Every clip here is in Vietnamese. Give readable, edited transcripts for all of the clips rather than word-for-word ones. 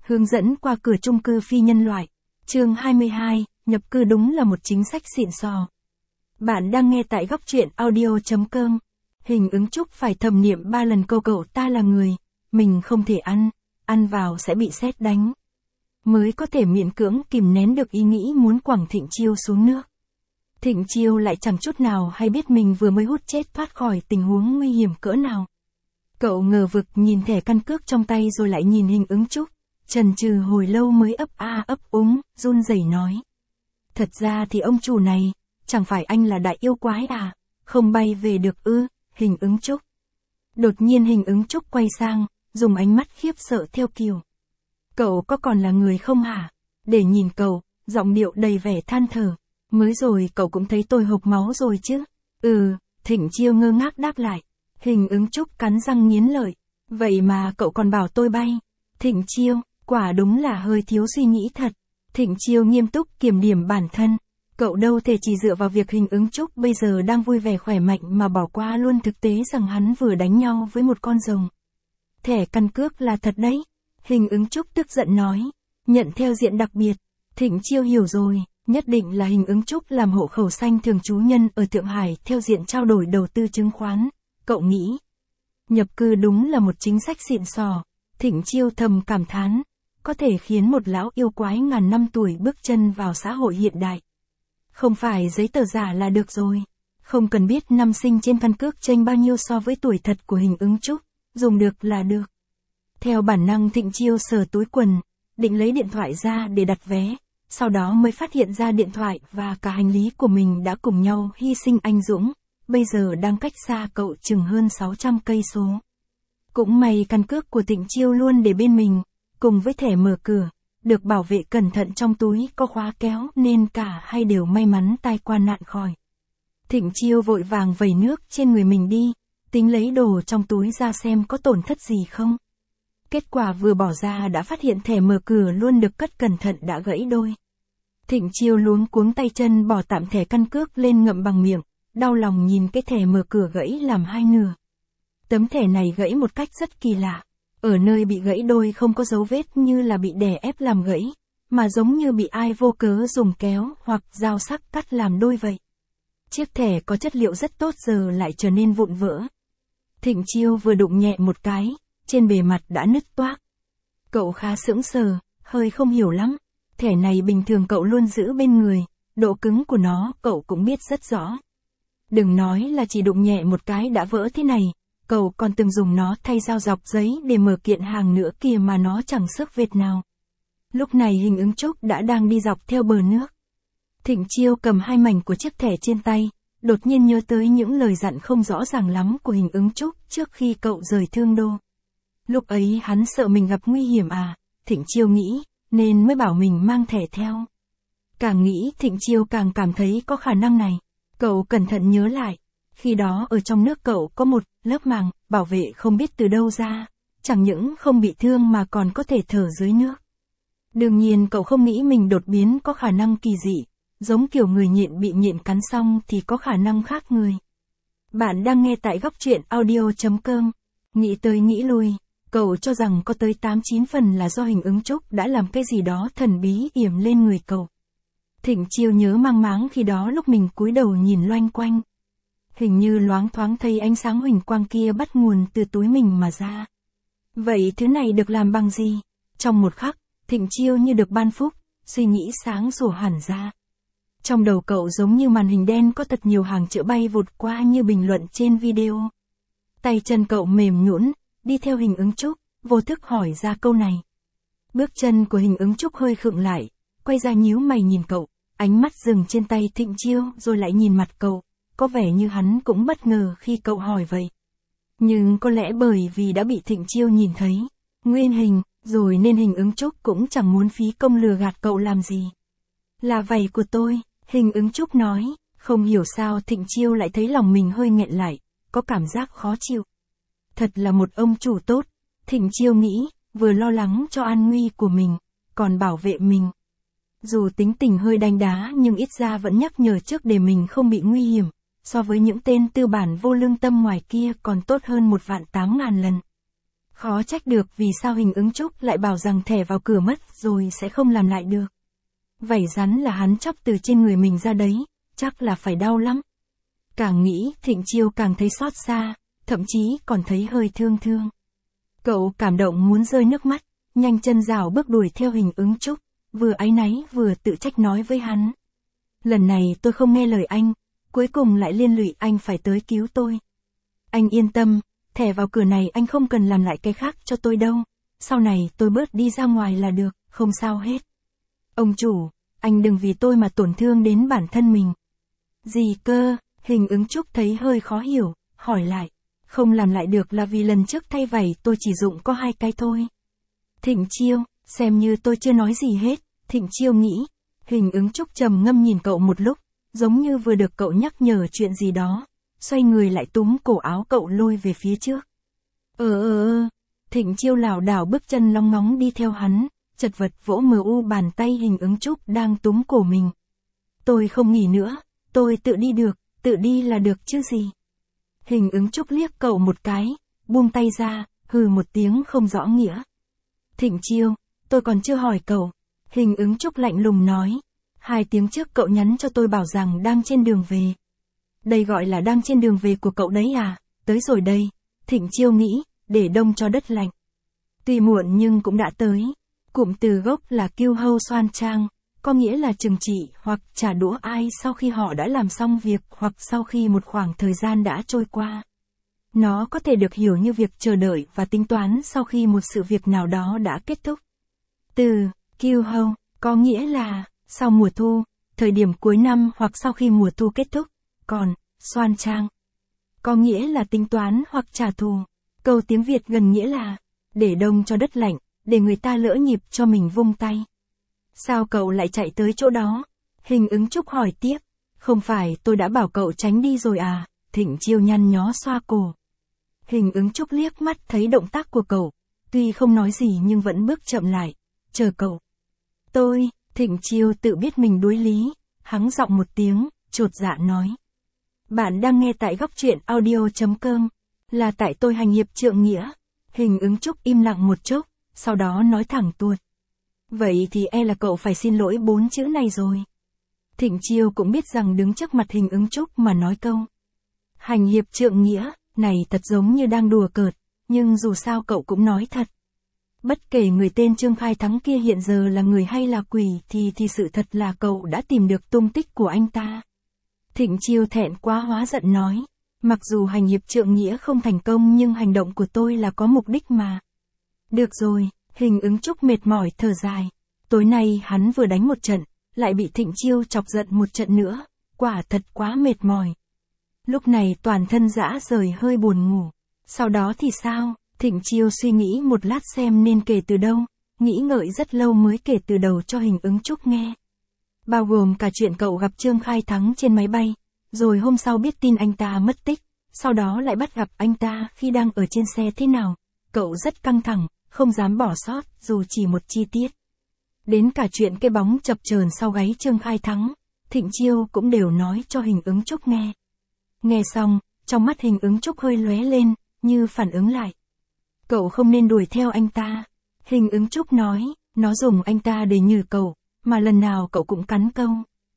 Hướng dẫn qua cửa chung cư phi nhân loại. Chương 22, nhập cư đúng là một chính sách xịn sò. Bạn đang nghe tại góc truyện audio.com. Hình ứng Trúc phải thầm niệm 3 lần câu cậu ta là người, mình không thể ăn vào sẽ bị sét đánh. Mới có thể miễn cưỡng kìm nén được ý nghĩ muốn quẳng Thịnh Chiêu xuống nước. Thịnh Chiêu lại chẳng chút nào hay biết mình vừa mới hút chết thoát khỏi tình huống nguy hiểm cỡ nào. Cậu ngờ vực nhìn thẻ căn cước trong tay rồi lại nhìn hình ứng Trúc, chần chừ hồi lâu mới ấp úng, run rẩy nói. Thật ra thì ông chủ này, chẳng phải anh là đại yêu quái à, không bay về được ư, hình ứng Trúc. Đột nhiên hình ứng Trúc quay sang, dùng ánh mắt khiếp sợ theo kiểu. Cậu có còn là người không hả? Để nhìn cậu, giọng điệu đầy vẻ than thở. Mới rồi cậu cũng thấy tôi hộc máu rồi chứ? Thịnh Chiêu ngơ ngác đáp lại. Hình ứng Trúc cắn răng nghiến lợi. Vậy mà cậu còn bảo tôi bay. Thịnh Chiêu, quả đúng là hơi thiếu suy nghĩ thật. Thịnh Chiêu nghiêm túc kiểm điểm bản thân. Cậu đâu thể chỉ dựa vào việc hình ứng Trúc bây giờ đang vui vẻ khỏe mạnh mà bỏ qua luôn thực tế rằng hắn vừa đánh nhau với một con rồng. Thẻ căn cước là thật đấy. Hình ứng Trúc tức giận nói. Nhận theo diện đặc biệt. Thịnh Chiêu hiểu rồi, nhất định là hình ứng Trúc làm hộ khẩu xanh thường trú nhân ở Thượng Hải theo diện trao đổi đầu tư chứng khoán. Cậu nghĩ. Nhập cư đúng là một chính sách xịn sò. Thịnh Chiêu thầm cảm thán. Có thể khiến một lão yêu quái ngàn năm tuổi bước chân vào xã hội hiện đại. Không phải giấy tờ giả là được rồi. Không cần biết năm sinh trên căn cước chênh bao nhiêu so với tuổi thật của hình ứng Trúc. Dùng được là được. Theo bản năng Thịnh Chiêu sờ túi quần, định lấy điện thoại ra để đặt vé, sau đó mới phát hiện ra điện thoại và cả hành lý của mình đã cùng nhau hy sinh anh dũng, bây giờ đang cách xa cậu chừng hơn 600 cây số. Cũng may căn cước của Thịnh Chiêu luôn để bên mình, cùng với thẻ mở cửa, được bảo vệ cẩn thận trong túi có khóa kéo nên cả hai đều may mắn tai qua nạn khỏi. Thịnh Chiêu vội vàng vẩy nước trên người mình đi, tính lấy đồ trong túi ra xem có tổn thất gì không. Kết quả vừa bỏ ra đã phát hiện thẻ mở cửa luôn được cất cẩn thận đã gãy đôi. Thịnh Chiêu luống cuống tay chân bỏ tạm thẻ căn cước lên ngậm bằng miệng, đau lòng nhìn cái thẻ mở cửa gãy làm hai nửa. Tấm thẻ này gãy một cách rất kỳ lạ. Ở nơi bị gãy đôi không có dấu vết như là bị đè ép làm gãy, mà giống như bị ai vô cớ dùng kéo hoặc dao sắc cắt làm đôi vậy. Chiếc thẻ có chất liệu rất tốt giờ lại trở nên vụn vỡ. Thịnh Chiêu vừa đụng nhẹ một cái, trên bề mặt đã nứt toác. Cậu khá sững sờ, hơi không hiểu lắm. Thẻ này bình thường cậu luôn giữ bên người, độ cứng của nó cậu cũng biết rất rõ. Đừng nói là chỉ đụng nhẹ một cái đã vỡ thế này, cậu còn từng dùng nó thay dao dọc giấy để mở kiện hàng nữa kìa mà nó chẳng xước vết nào. Lúc này hình ứng Trúc đã đang đi dọc theo bờ nước. Thịnh Chiêu cầm hai mảnh của chiếc thẻ trên tay, đột nhiên nhớ tới những lời dặn không rõ ràng lắm của hình ứng Trúc trước khi cậu rời Thương Đô. Lúc ấy hắn sợ mình gặp nguy hiểm à, Thịnh Chiêu nghĩ, nên mới bảo mình mang thẻ theo. Càng nghĩ Thịnh Chiêu càng cảm thấy có khả năng này. Cậu cẩn thận nhớ lại, khi đó ở trong nước cậu có một lớp màng bảo vệ không biết từ đâu ra, chẳng những không bị thương mà còn có thể thở dưới nước. Đương nhiên cậu không nghĩ mình đột biến có khả năng kỳ dị, giống kiểu người nhện bị nhện cắn xong thì có khả năng khác người. Bạn đang nghe tại góc truyện audio.com. Nghĩ tới nghĩ lui, cậu cho rằng có tới 8-9 phần là do hình ứng Trúc đã làm cái gì đó thần bí yểm lên người cậu. Thịnh Chiêu nhớ mang máng khi đó lúc mình cúi đầu nhìn loanh quanh. Hình như loáng thoáng thấy ánh sáng huỳnh quang kia bắt nguồn từ túi mình mà ra. Vậy thứ này được làm bằng gì? Trong một khắc, Thịnh Chiêu như được ban phúc, suy nghĩ sáng sủa hẳn ra. Trong đầu cậu giống như màn hình đen có thật nhiều hàng chữ bay vụt qua như bình luận trên video. Tay chân cậu mềm nhũn, đi theo hình ứng Trúc, vô thức hỏi ra câu này. Bước chân của hình ứng Trúc hơi khựng lại, quay ra nhíu mày nhìn cậu, ánh mắt dừng trên tay Thịnh Chiêu rồi lại nhìn mặt cậu, có vẻ như hắn cũng bất ngờ khi cậu hỏi vậy. Nhưng có lẽ bởi vì đã bị Thịnh Chiêu nhìn thấy, nguyên hình, rồi nên hình ứng Trúc cũng chẳng muốn phí công lừa gạt cậu làm gì. Là vậy của tôi, hình ứng Trúc nói, không hiểu sao Thịnh Chiêu lại thấy lòng mình hơi nghẹn lại, có cảm giác khó chịu. Thật là một ông chủ tốt, Thịnh Chiêu nghĩ, vừa lo lắng cho an nguy của mình, còn bảo vệ mình. Dù tính tình hơi đanh đá nhưng ít ra vẫn nhắc nhở trước để mình không bị nguy hiểm, so với những tên tư bản vô lương tâm ngoài kia còn tốt hơn 1.800.000 lần. Khó trách được vì sao Hình Ứng Trúc lại bảo rằng thẻ vào cửa mất rồi sẽ không làm lại được. Vảy rắn là hắn chóc từ trên người mình ra đấy, chắc là phải đau lắm. Càng nghĩ Thịnh Chiêu càng thấy xót xa, thậm chí còn thấy hơi thương thương. Cậu cảm động muốn rơi nước mắt, nhanh chân rảo bước đuổi theo Hình Ứng Trúc, vừa áy náy vừa tự trách nói với hắn. Lần này tôi không nghe lời anh, cuối cùng lại liên lụy anh phải tới cứu tôi. Anh yên tâm, thẻ vào cửa này anh không cần làm lại cái khác cho tôi đâu, sau này tôi bớt đi ra ngoài là được, không sao hết. Ông chủ, anh đừng vì tôi mà tổn thương đến bản thân mình. Gì cơ? Hình Ứng Trúc thấy hơi khó hiểu, hỏi lại. Không làm lại được là vì lần trước thay vảy tôi chỉ dụng có 2 cái thôi. Thịnh Chiêu, xem như tôi chưa nói gì hết, Thịnh Chiêu nghĩ. Hình Ứng Trúc trầm ngâm nhìn cậu một lúc, giống như vừa được cậu nhắc nhở chuyện gì đó, xoay người lại túm cổ áo cậu lôi về phía trước. Thịnh Chiêu lảo đảo bước chân long ngóng đi theo hắn, chật vật vỗ mờ u bàn tay Hình Ứng Trúc đang túm cổ mình. Tôi không nghỉ nữa, tôi tự đi được, tự đi là được chứ gì. Hình Ứng Trúc liếc cậu một cái, buông tay ra, hừ một tiếng không rõ nghĩa. Thịnh Chiêu, tôi còn chưa hỏi cậu. Hình Ứng Trúc lạnh lùng nói. 2 tiếng trước cậu nhắn cho tôi bảo rằng đang trên đường về. Đây gọi là đang trên đường về của cậu đấy à, tới rồi đây. Thịnh Chiêu nghĩ, để đông cho đất lạnh. Tuy muộn nhưng cũng đã tới. Cụm từ gốc là kiêu hâu xoan trang, có nghĩa là trừng trị hoặc trả đũa ai sau khi họ đã làm xong việc hoặc sau khi một khoảng thời gian đã trôi qua. Nó có thể được hiểu như việc chờ đợi và tính toán sau khi một sự việc nào đó đã kết thúc. Từ kiêu hâu có nghĩa là sau mùa thu, thời điểm cuối năm hoặc sau khi mùa thu kết thúc. Còn xoan trang có nghĩa là tính toán hoặc trả thù. Câu tiếng Việt gần nghĩa là để đông cho đất lạnh, để người ta lỡ nhịp cho mình vung tay. Sao cậu lại chạy tới chỗ đó? Hình Ứng Trúc hỏi tiếp. Không phải tôi đã bảo cậu tránh đi rồi à? Thịnh Chiêu nhăn nhó xoa cổ. Hình Ứng Trúc liếc mắt thấy động tác của cậu, tuy không nói gì nhưng vẫn bước chậm lại, chờ cậu. Thịnh Chiêu tự biết mình đuối lý, hắng giọng một tiếng, chột dạ nói. Bạn đang nghe tại góc truyện audio.com, là tại tôi hành hiệp trượng nghĩa. Hình Ứng Trúc im lặng một chút, sau đó nói thẳng tuột. Vậy thì là cậu phải xin lỗi 4 chữ này rồi. Thịnh Chiêu cũng biết rằng đứng trước mặt Hình Ứng Trúc mà nói câu hành hiệp trượng nghĩa, này thật giống như đang đùa cợt, nhưng dù sao cậu cũng nói thật. Bất kể người tên Trương Khai Thắng kia hiện giờ là người hay là quỷ thì sự thật là cậu đã tìm được tung tích của anh ta. Thịnh Chiêu thẹn quá hóa giận nói, mặc dù hành hiệp trượng nghĩa không thành công nhưng hành động của tôi là có mục đích mà. Được rồi, Hình Ứng Trúc mệt mỏi thở dài. Tối nay hắn vừa đánh một trận, lại bị Thịnh Chiêu chọc giận một trận nữa, quả thật quá mệt mỏi. Lúc này toàn thân rã rời hơi buồn ngủ. Sau đó thì sao? Thịnh Chiêu suy nghĩ một lát xem nên kể từ đâu, nghĩ ngợi rất lâu mới kể từ đầu cho Hình Ứng Trúc nghe. Bao gồm cả chuyện cậu gặp Trương Khai Thắng trên máy bay, rồi hôm sau biết tin anh ta mất tích, sau đó lại bắt gặp anh ta khi đang ở trên xe thế nào. Cậu rất căng thẳng, không dám bỏ sót dù chỉ một chi tiết. Đến cả chuyện cái bóng chập chờn sau gáy Trương Khai Thắng, Thịnh Chiêu cũng đều nói cho Hình Ứng Trúc nghe. Nghe xong, trong mắt Hình Ứng Trúc hơi lóe lên, như phản ứng lại. Cậu không nên đuổi theo anh ta. Hình Ứng Trúc nói, nó dùng anh ta để nhử cậu, mà lần nào cậu cũng cắn câu.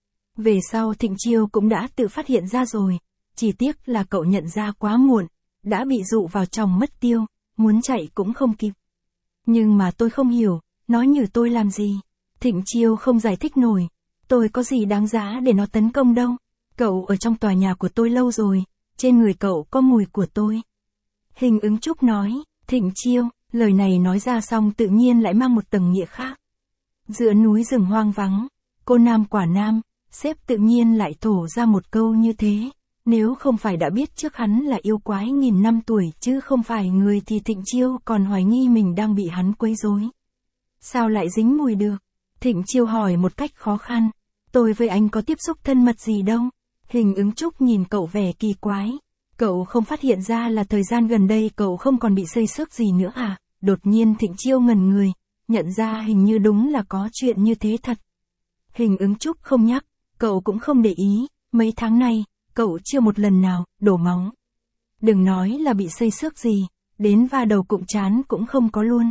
Về sau Thịnh Chiêu cũng đã tự phát hiện ra rồi, chỉ tiếc là cậu nhận ra quá muộn, đã bị dụ vào chòng mất tiêu, muốn chạy cũng không kịp. Nhưng mà tôi không hiểu, nó nhử tôi làm gì? Thịnh Chiêu không giải thích nổi, tôi có gì đáng giá để nó tấn công đâu. Cậu ở trong tòa nhà của tôi lâu rồi, trên người cậu có mùi của tôi. Hình Ứng Trúc nói. Thịnh Chiêu, lời này nói ra xong tự nhiên lại mang một tầng nghĩa khác. Giữa núi rừng hoang vắng, cô nam quả nam, sếp tự nhiên lại thổ ra một câu như thế. Nếu không phải đã biết trước hắn là yêu quái nghìn năm tuổi chứ không phải người thì Thịnh Chiêu còn hoài nghi mình đang bị hắn quấy rối. Sao lại dính mùi được? Thịnh Chiêu hỏi một cách khó khăn. Tôi với anh có tiếp xúc thân mật gì đâu. Hình Ứng Trúc nhìn cậu vẻ kỳ quái. Cậu không phát hiện ra là thời gian gần đây cậu không còn bị xây xước gì nữa à? Đột nhiên Thịnh Chiêu ngẩn người, nhận ra hình như đúng là có chuyện như thế thật. Hình Ứng Trúc không nhắc, cậu cũng không để ý, mấy tháng nay, cậu chưa một lần nào đổ máu. Đừng nói là bị xây xước gì, đến va đầu cụm trán cũng không có luôn.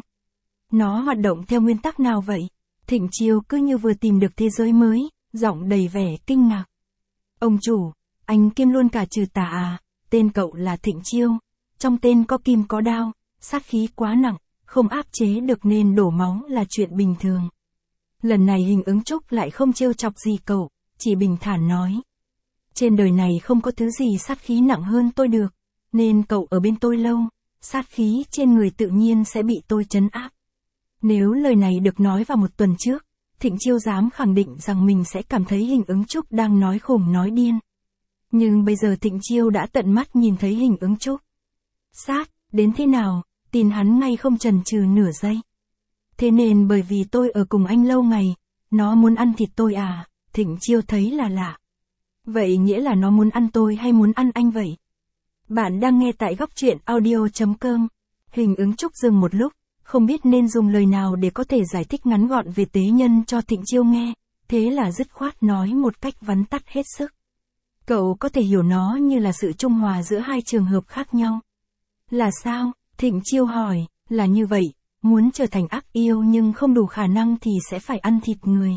Nó hoạt động theo nguyên tắc nào vậy? Thịnh Chiêu cứ như vừa tìm được thế giới mới, giọng đầy vẻ kinh ngạc. Ông chủ, anh kiêm luôn cả trừ tà à, tên cậu là Thịnh Chiêu. Trong tên có kim có đao, sát khí quá nặng, không áp chế được nên đổ máu là chuyện bình thường. Lần này Hình Ứng Trúc lại không trêu chọc gì cậu, chỉ bình thản nói. Trên đời này không có thứ gì sát khí nặng hơn tôi được, nên cậu ở bên tôi lâu, sát khí trên người tự nhiên sẽ bị tôi trấn áp. Nếu lời này được nói vào một tuần trước, Thịnh Chiêu dám khẳng định rằng mình sẽ cảm thấy Hình Ứng Trúc đang nói khùng nói điên. Nhưng bây giờ Thịnh Chiêu đã tận mắt nhìn thấy Hình Ứng Trúc. Sát, đến thế nào, tin hắn ngay không chần chừ nửa giây. Thế nên bởi vì tôi ở cùng anh lâu ngày, nó muốn ăn thịt tôi à, Thịnh Chiêu thấy là lạ. Vậy nghĩa là nó muốn ăn tôi hay muốn ăn anh vậy? Bạn đang nghe tại góc truyện audio.com. Hình Ứng Trúc dừng một lúc, không biết nên dùng lời nào để có thể giải thích ngắn gọn về tế nhân cho Thịnh Chiêu nghe, thế là dứt khoát nói một cách vắn tắt hết sức. Cậu có thể hiểu nó như là sự trung hòa giữa hai trường hợp khác nhau. Là sao? Thịnh Chiêu hỏi, là như vậy, muốn trở thành ác yêu nhưng không đủ khả năng thì sẽ phải ăn thịt người.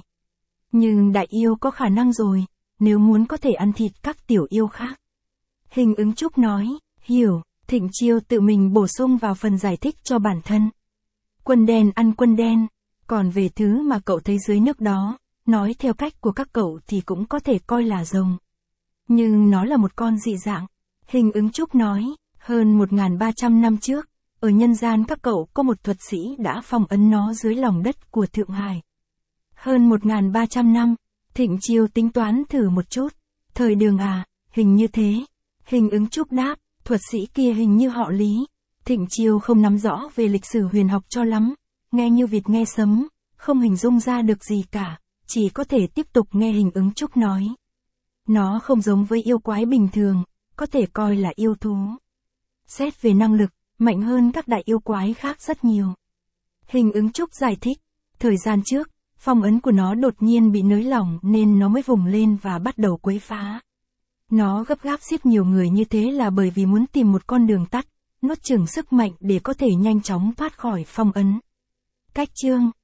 Nhưng đại yêu có khả năng rồi, nếu muốn có thể ăn thịt các tiểu yêu khác. Hình Ứng Trúc nói, hiểu, Thịnh Chiêu tự mình bổ sung vào phần giải thích cho bản thân. Quân đen ăn quân đen, còn về thứ mà cậu thấy dưới nước đó, nói theo cách của các cậu thì cũng có thể coi là rồng. Nhưng nó là một con dị dạng. Hình Ứng Trúc nói, hơn 1.300 năm trước, ở nhân gian các cậu có một thuật sĩ đã phong ấn nó dưới lòng đất của Thượng Hải. Hơn 1.300 năm, Thịnh Chiêu tính toán thử một chút. Thời Đường à, hình như thế. Hình Ứng Trúc đáp, thuật sĩ kia hình như họ Lý. Thịnh Chiêu không nắm rõ về lịch sử huyền học cho lắm, nghe như vịt nghe sấm, không hình dung ra được gì cả, chỉ có thể tiếp tục nghe Hình Ứng Trúc nói. Nó không giống với yêu quái bình thường, có thể coi là yêu thú. Xét về năng lực, mạnh hơn các đại yêu quái khác rất nhiều. Hình Ứng Trúc giải thích, thời gian trước, phong ấn của nó đột nhiên bị nới lỏng nên nó mới vùng lên và bắt đầu quấy phá. Nó gấp gáp giết nhiều người như thế là bởi vì muốn tìm một con đường tắt, nuốt chửng sức mạnh để có thể nhanh chóng thoát khỏi phong ấn. Cách chương